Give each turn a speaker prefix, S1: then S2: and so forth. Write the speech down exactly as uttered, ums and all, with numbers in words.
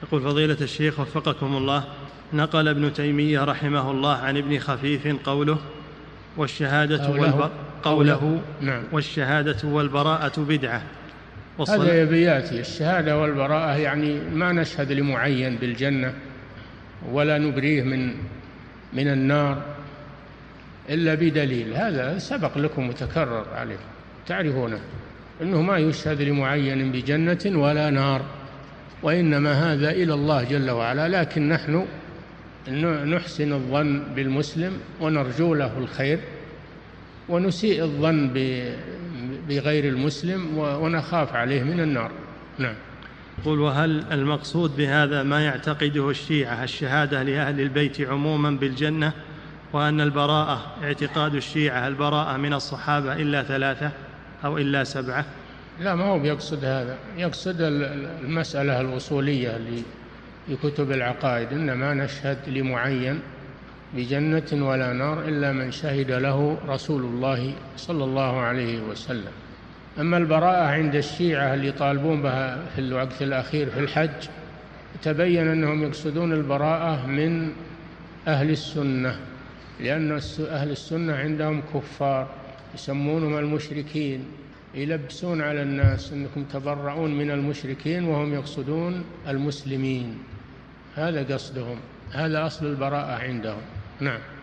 S1: يقول فضيلة الشيخ وفقكم الله، نقل ابن تيمية رحمه الله عن ابن خفيف قوله والشهادة
S2: قوله,
S1: والب... قوله, قوله
S2: نعم
S1: والشهادة والبراءة بدعة.
S2: هذا يبياتي الشهادة والبراءة، يعني ما نشهد لمعين بالجنة ولا نبريه من من النار إلا بدليل. هذا سبق لكم وتكرر عليكم، تعرفونه أنه ما يشهد لمعين بجنة ولا نار، وإنما هذا إلى الله جل وعلا. لكن نحن نحسن الظن بالمسلم ونرجو له الخير، ونسيء الظن بغير المسلم ونخاف عليه من النار. نعم.
S1: قل وهل المقصود بهذا ما يعتقده الشيعة الشهادة لأهل البيت عموما بالجنة، وأن البراءة اعتقاد الشيعة البراءة من الصحابة إلا ثلاثة أو إلا سبعة؟
S2: لا، ما هو بيقصد هذا، يقصد المسألة الأصولية اللي في كتب العقائد، إنما نشهد لمعين بجنة ولا نار إلا من شهد له رسول الله صلى الله عليه وسلم. أما البراءة عند الشيعة اللي يطالبون بها في الوقت الأخير في الحج، تبين أنهم يقصدون البراءة من أهل السنة، لأن أهل السنة عندهم كفار يسمونهم المشركين، يلبسون على الناس أنكم تبرؤون من المشركين وهم يقصدون المسلمين. هذا قصدهم، هذا أصل البراءة عندهم. نعم.